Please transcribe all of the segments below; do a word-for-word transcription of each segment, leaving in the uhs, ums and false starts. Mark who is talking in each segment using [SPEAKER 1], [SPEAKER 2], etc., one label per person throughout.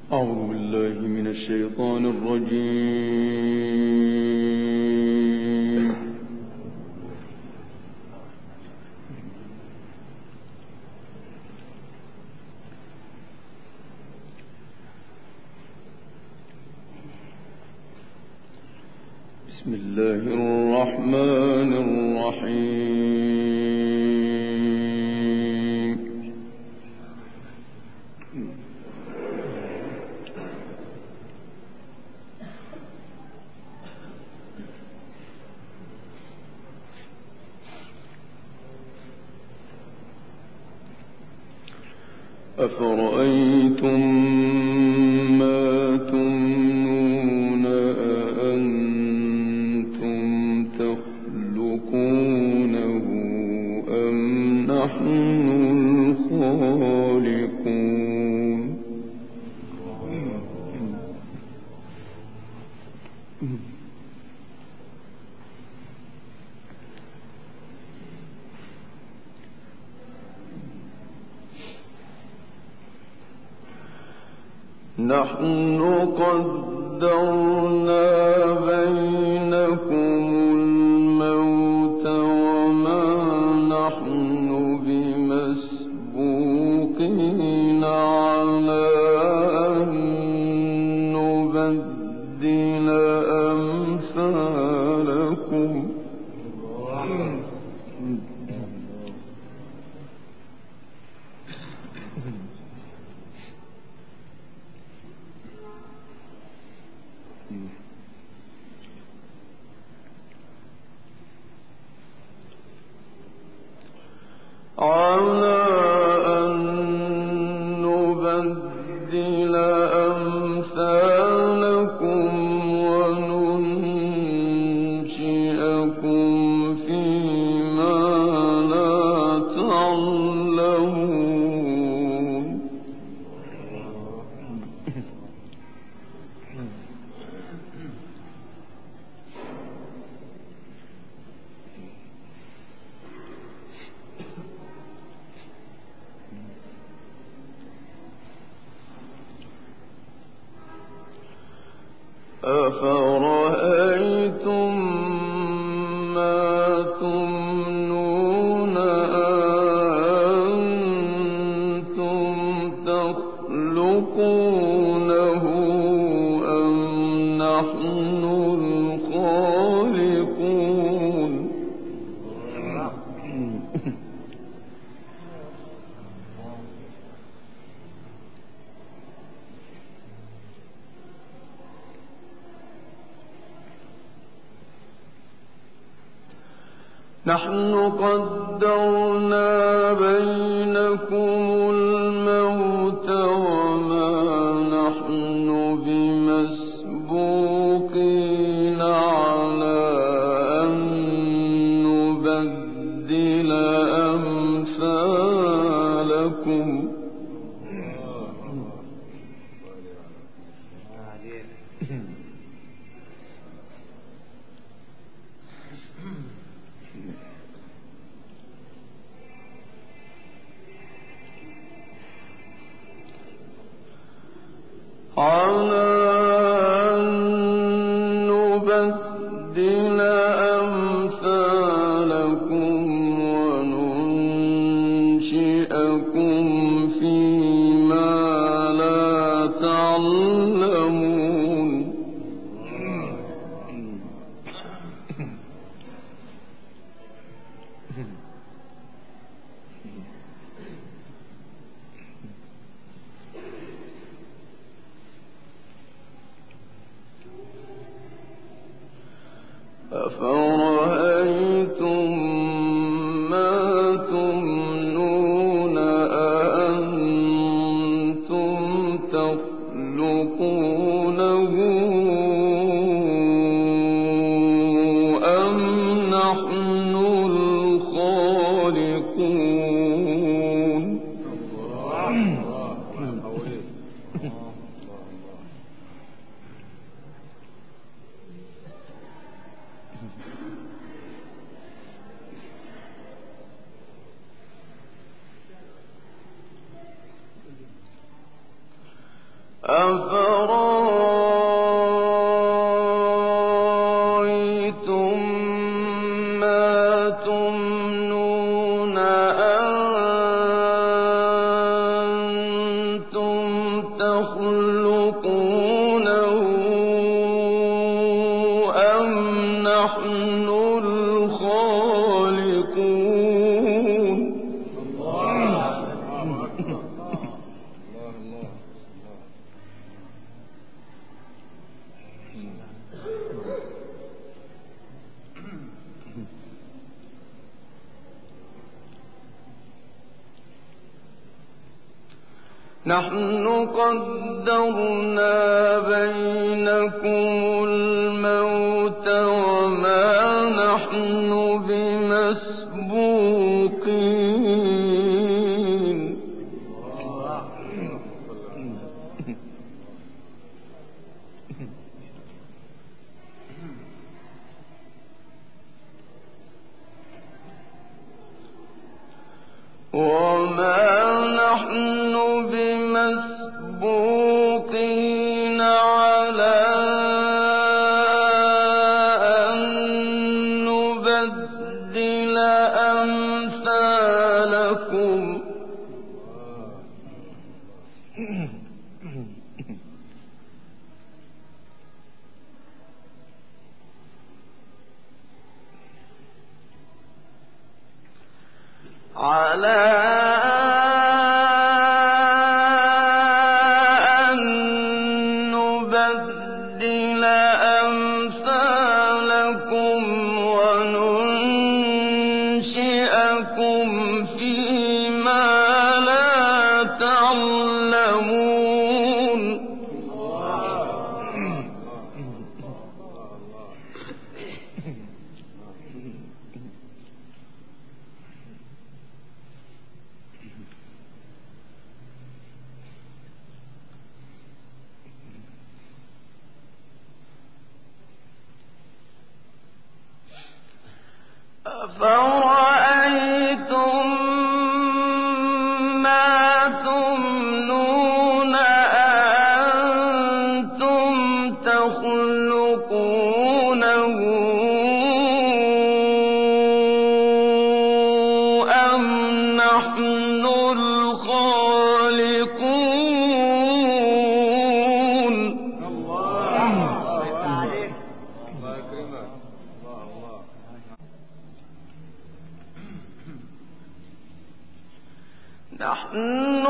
[SPEAKER 1] أعوذ بالله من الشيطان الرجيم. بسم الله الرحمن الرحيم. أفرأيتم ما تمنون أأنتم تخلقونه أم نحن الخالقون. نحن قدرنا بينكم الموت وما نحن بمسبوقين على أن نبدل أمثالكم. على أن نبدل أمثالكم وننشئكم فيما لا تعلمون. أفرأيتم ما تمنون أأنتم تخلقونه أم نحن الخالقون. نحن قدرنا بينكم الموت وما نحن بمسبوقين على أن نبدل أمثالكم. على أن نبدل أمثالكم وننشئكم فيما لا تعلمون. أفرأيتم ما تمنون أأنتم تخلقونه أم نحن الخالقون. أفرأيتم تخلقونه أم نحن الخالقون نحن قدرنا بينكم الموت وما نحن بمسبوقين وما نحن بمسبوقين على أن نبدل أمثالكم على أن نبدل أمثالكم وننشئكم فيما لا تعلمون أفرأيتم ما تمنون أأنتم تخلقونه أم نحن الخالقون نحن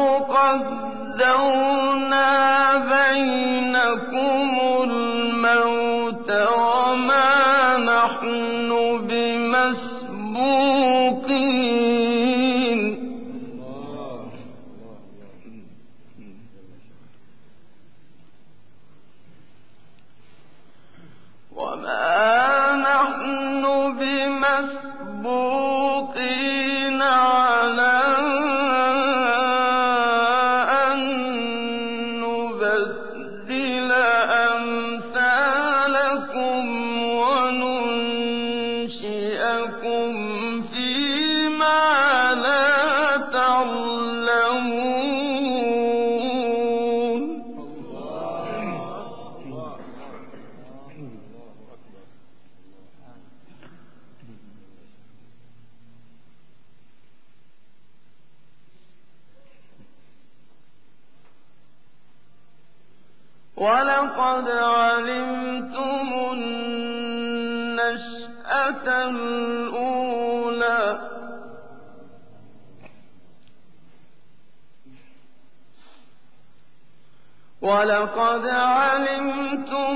[SPEAKER 1] قدرنا بينكم الموت وما نحن بمسبوقين وما نحن بمسبوقين على أن نبدل أمثالكم وننشئكم فيما لا تعلمون ولقد علمتم النشأة الأولى ولقد علمتم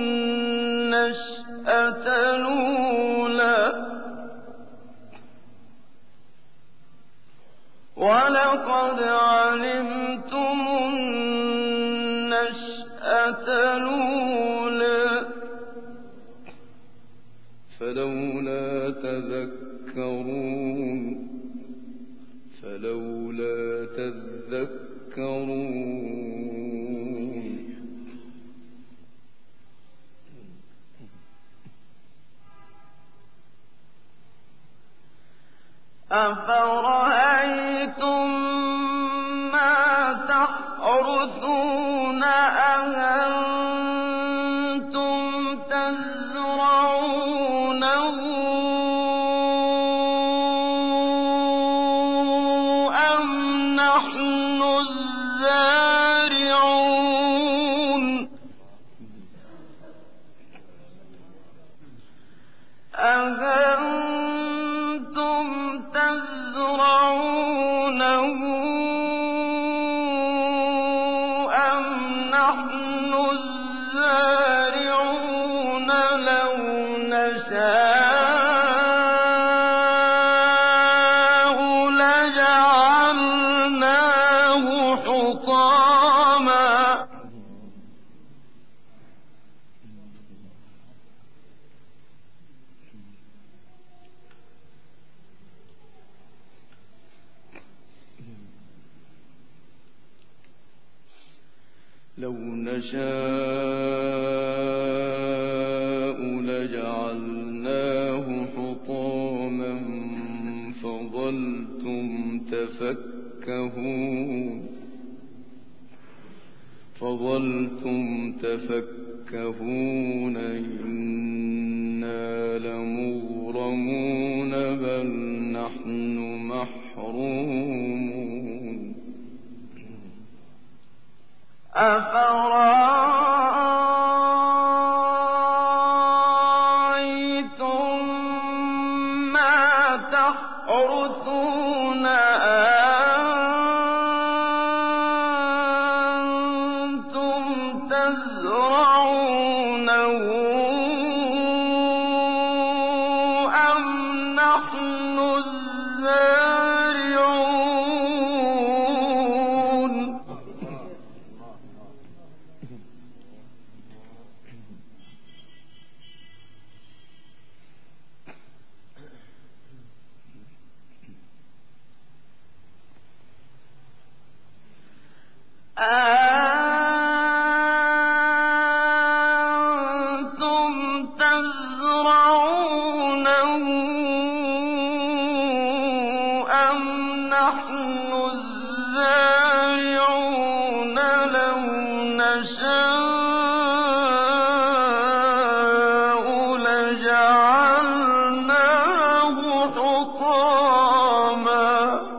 [SPEAKER 1] النشأة الأولى ولقد علمتم النشأة الأولى فلولا تذكرون فلولا تذكرون أفرأيتم ما تحرثون أأنتم تزرعونه أم نحن الزارعون نحن الزارعون لو نشاء لجعلناه حطاما لو نشاء لجعلناه حطاما فظلتم تفكهون فظلتم تفكهون إنا لمغرمون بل نحن محرومون أفرأيتم ما تحرثون أنتم تزرعونه أم نحن الزارعون أأنتم تزرعونه أم نحن الزارعون لو نشاء لجعلناه حطاما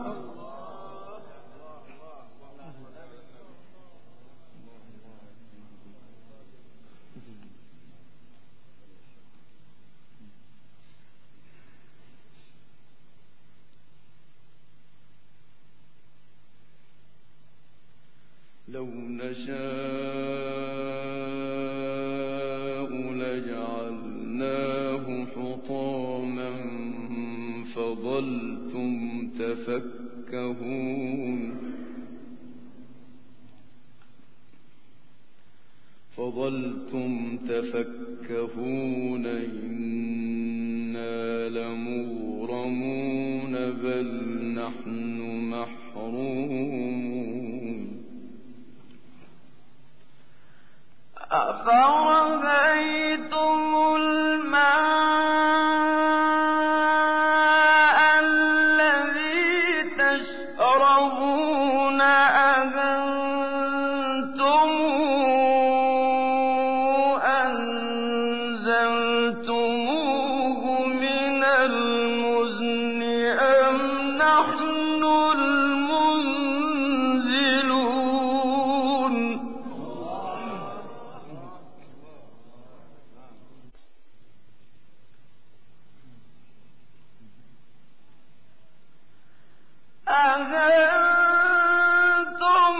[SPEAKER 1] لو نشاء لجعلناه حطاما فظلتم تفكهون فظلتم تفكهون إنا لمغرمون بل نحن محرومون أفرأيتم الماء الذي تشربون أأنتم أنزلتموه من المزن أم نحن المنزلون أأنتم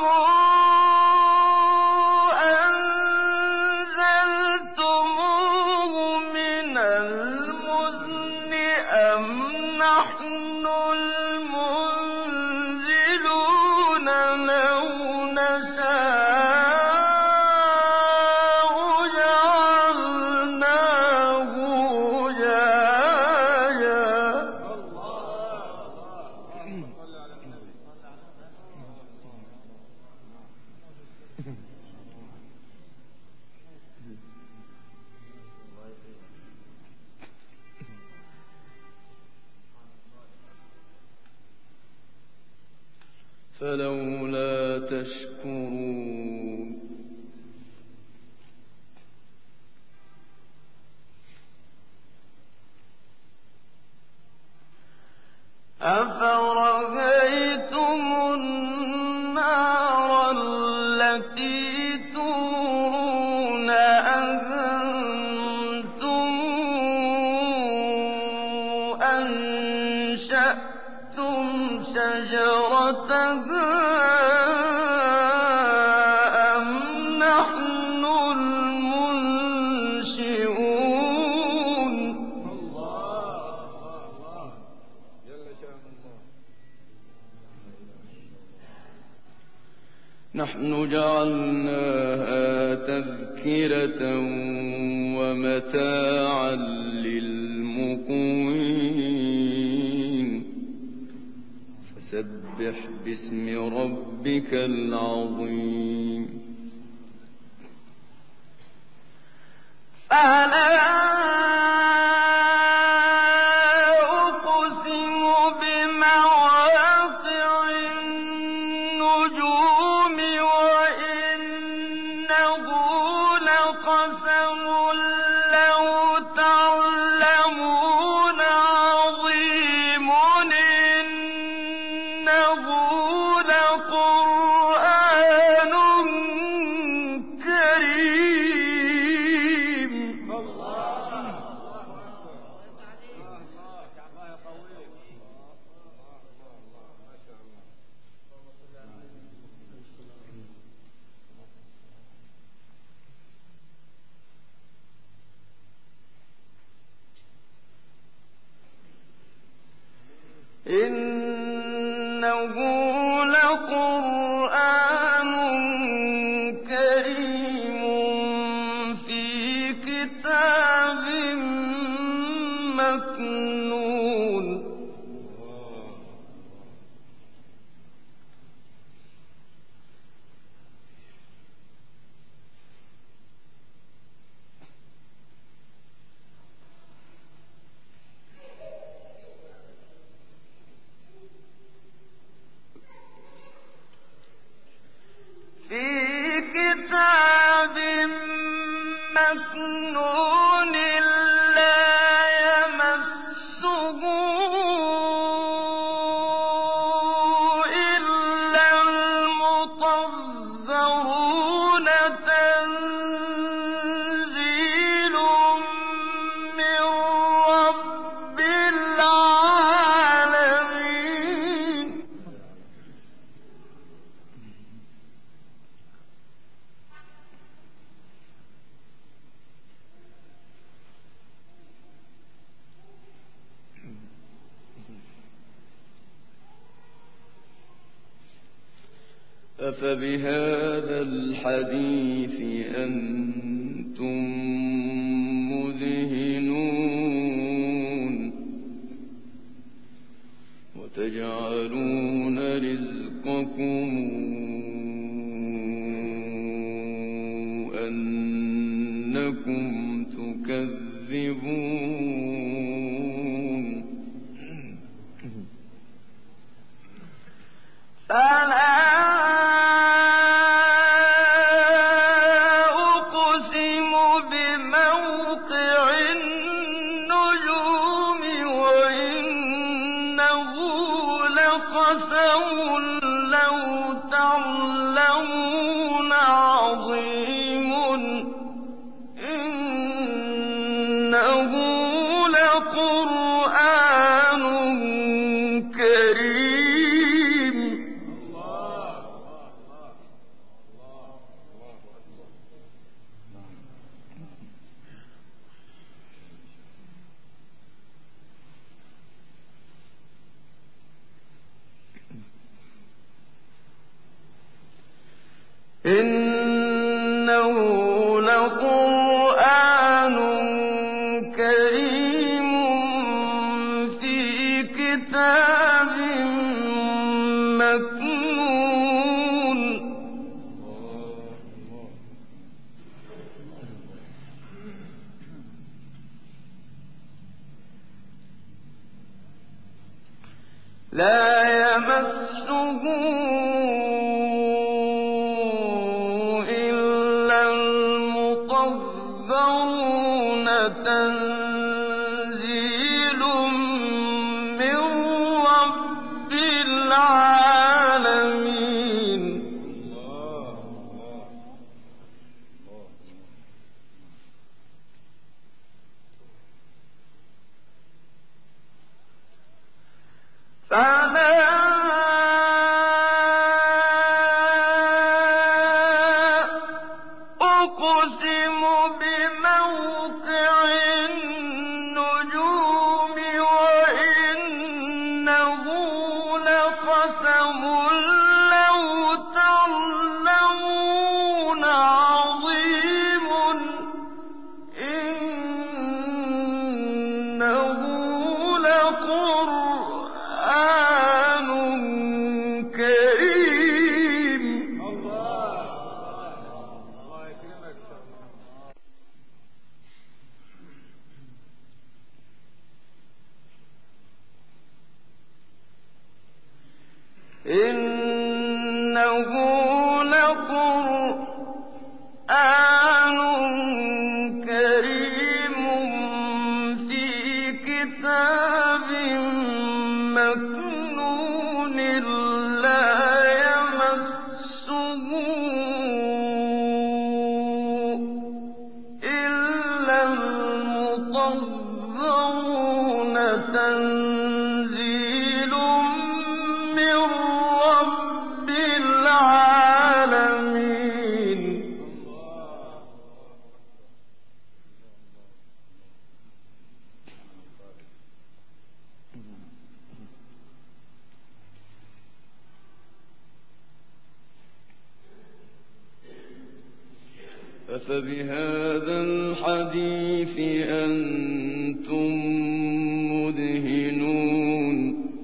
[SPEAKER 1] أنزلتموه من المزن أم نحن المنزلون لو نشاء جعلناه جاجا فلولا تشكرون أفرأيتم النار التي تورون أأنتم أنشأتم شجرتها أم نحن نحن جعلناها تذكرة ومتاعا للمقوين فسبح باسم ربك العظيم فلا إنه لقرآن كريم في كتاب مكنون كتاب مكنون لا يمسه إلا المطهرون تنزيل من رب العالمين أفبهذا الحديث أنتم مدهنون وتجعلون رزقكم أنكم تكذبون فلا لو تعلمون عظيم إنه لقرآن كريم إنه لقرآن كريم في كتاب مكنون لا يمسه تنزيل من رب العالمين فلا أقسم بموقع النجوم وإنه لقسم لو تعلمون إنه لقرآن كريم في كتاب مكنون لا يمسه إلا المطهرون تنزيل من رب العالمين.
[SPEAKER 2] أفبهذا الحديث أنتم مدهنون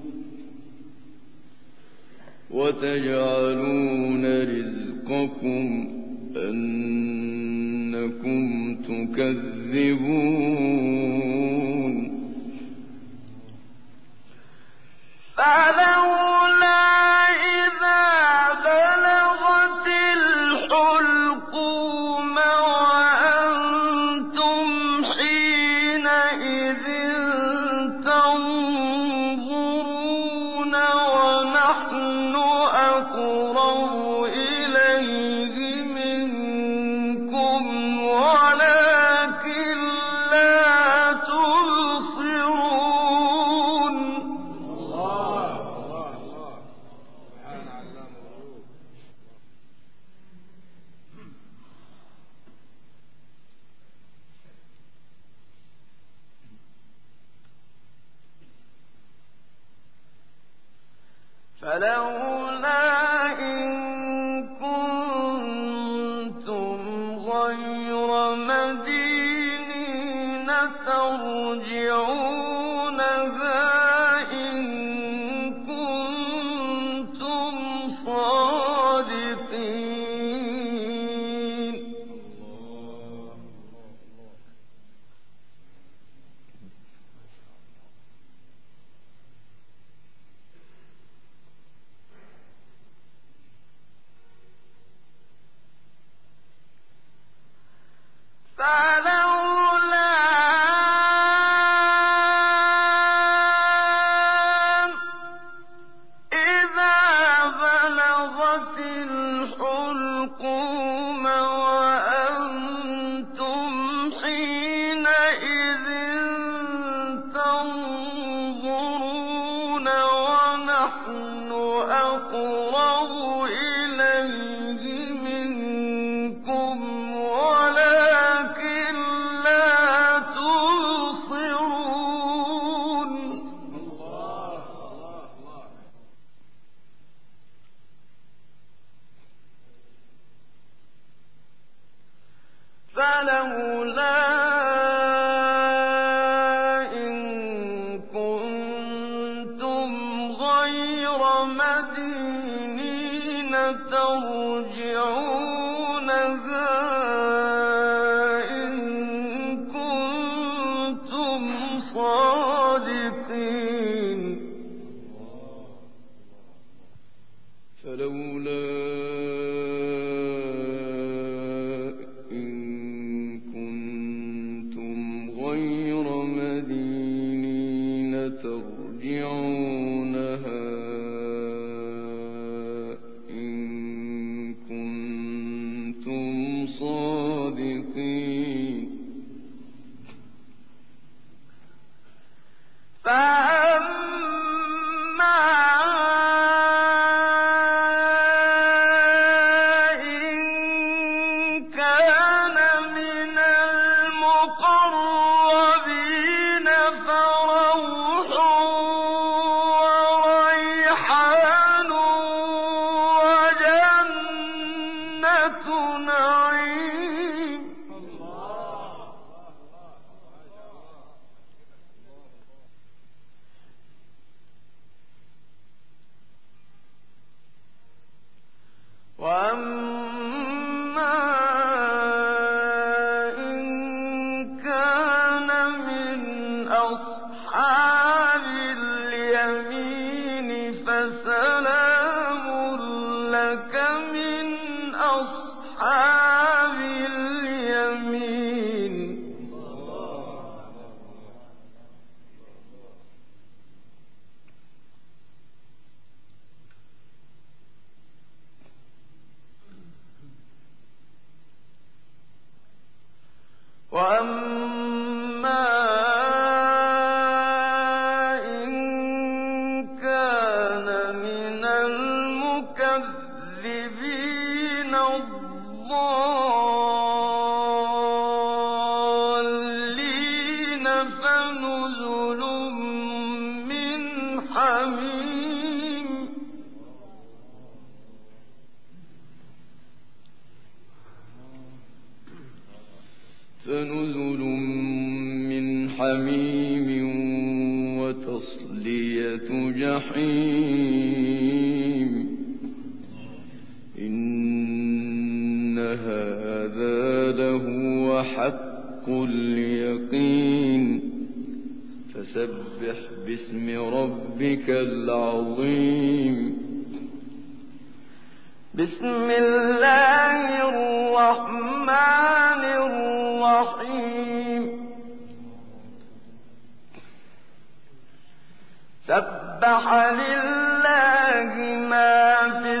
[SPEAKER 2] وتجعلون رزقكم أنكم تكذبون.
[SPEAKER 1] فلولا إذا بلغت الحلقوم وأنتم حينئذ تنظرون ونحن أقرب إليه منكم ولكن لا تبصرون. فلولا إن كنتم غير مدينين ترجعونها إن كنتم صادقين. فلولا إذا بلغت الحلقوم وأنتم حينئذ تنظرون ونحن أقرب إليه منكم ولكن لا تبصرون. فلولا إن كنتم غير مدينين ترجعونها إن كنتم صادقين.
[SPEAKER 2] فلولا إن كنتم غير مدينين ترجعونها إن كنتم صادقين.
[SPEAKER 1] فأما إن كان من المقربين فروح وريحان وجنة نعيم. وأما إن كان من المكذبين الضالين فنزل من حميم
[SPEAKER 2] فنزل من حميم وتصلية جحيم إن هذا لهو حق اليقين فسبح باسم ربك العظيم
[SPEAKER 1] بسم الله الرحمن الرحيم سبح لله ما في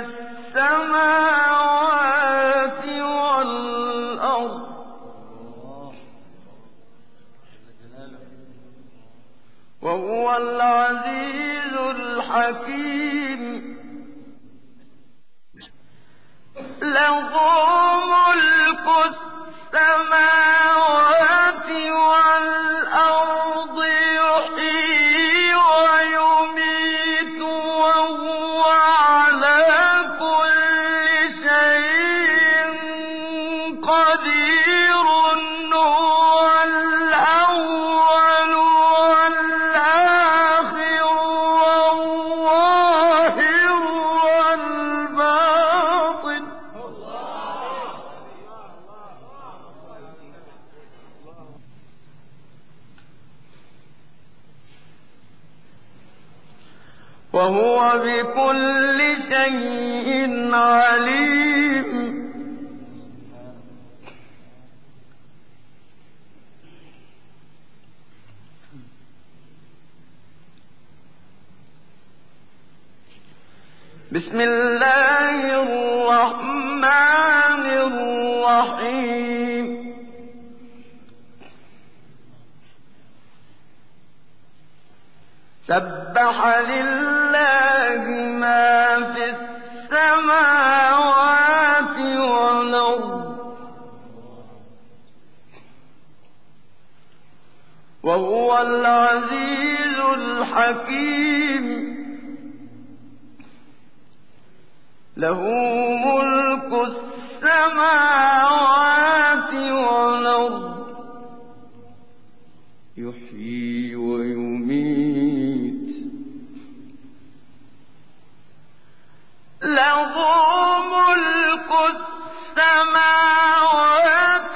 [SPEAKER 1] السماوات والأرض وهو العزيز الحكيم له ملك السماوات والأرض يحيي ويميت وهو على كل شيء قدير هو الأول والآخر والظاهر والباطن وهو بكل شيء عليم بسم الله الرحمن الرحيم سبح لله ما في السماوات والأرض وهو العزيز الحكيم له ملك السماوات والأرض
[SPEAKER 2] يحيي ويميت
[SPEAKER 1] له ملك السماوات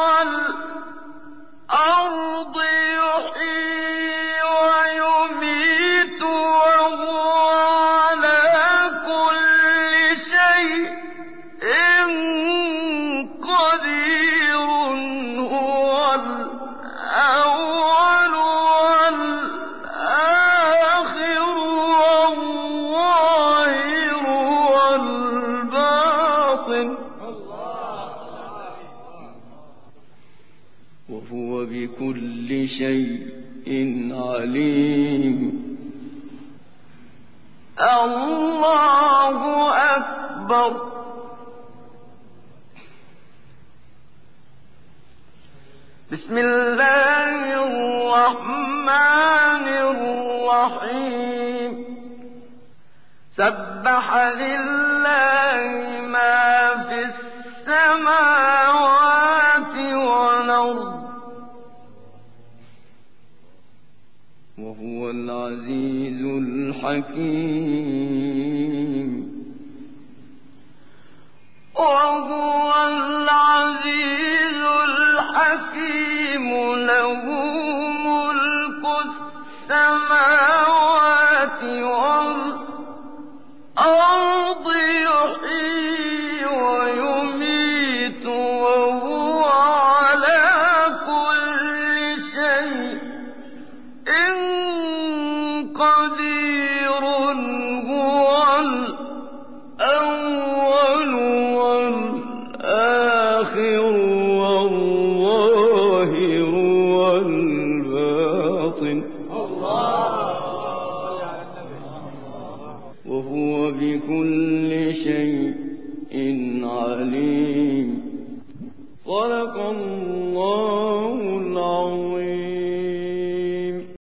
[SPEAKER 1] والأرض يحيي ويميت وهو على كل شيء قدير هو الأول والآخر والظاهر والباطن
[SPEAKER 2] وهو بكل شيء عليم
[SPEAKER 1] الله أكبر بسم الله الرحمن الرحيم سبح لله ما في السماوات والأرض
[SPEAKER 2] وهو العزيز الحكيم
[SPEAKER 1] وهو العزيز الحكيم له ملك السماوات والأرض يحيي ويميت وهو على كل شيء قدير هو الأول والآخر والظاهر
[SPEAKER 2] وهو بكل شيء عليم. صدق الله